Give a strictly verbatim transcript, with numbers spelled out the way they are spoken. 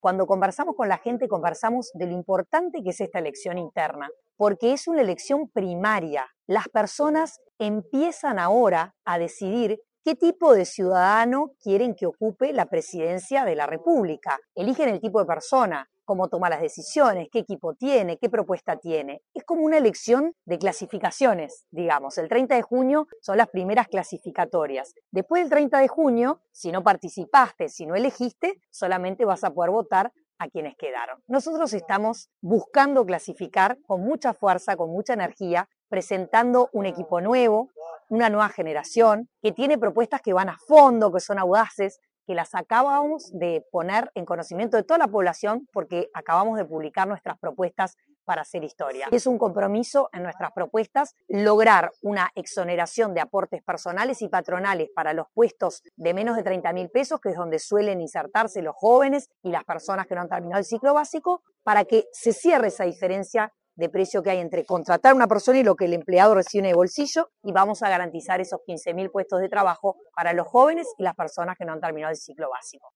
Cuando conversamos con la gente, conversamos de lo importante que es esta elección interna, porque es una elección primaria. Las personas empiezan ahora a decidir qué tipo de ciudadano quieren que ocupe la presidencia de la República. Eligen el tipo de persona, cómo toma las decisiones, qué equipo tiene, qué propuesta tiene. Es como una elección de clasificaciones, digamos. El treinta de junio son las primeras clasificatorias. Después del treinta de junio, si no participaste, si no elegiste, solamente vas a poder votar a quienes quedaron. Nosotros estamos buscando clasificar con mucha fuerza, con mucha energía, presentando un equipo nuevo, una nueva generación, que tiene propuestas que van a fondo, que son audaces, que las acabamos de poner en conocimiento de toda la población porque acabamos de publicar nuestras propuestas para hacer historia. Es un compromiso en nuestras propuestas lograr una exoneración de aportes personales y patronales para los puestos de menos de treinta mil pesos, que es donde suelen insertarse los jóvenes y las personas que no han terminado el ciclo básico, para que se cierre esa diferencia de precio que hay entre contratar a una persona y lo que el empleado recibe de bolsillo, y vamos a garantizar esos quince mil puestos de trabajo para los jóvenes y las personas que no han terminado el ciclo básico.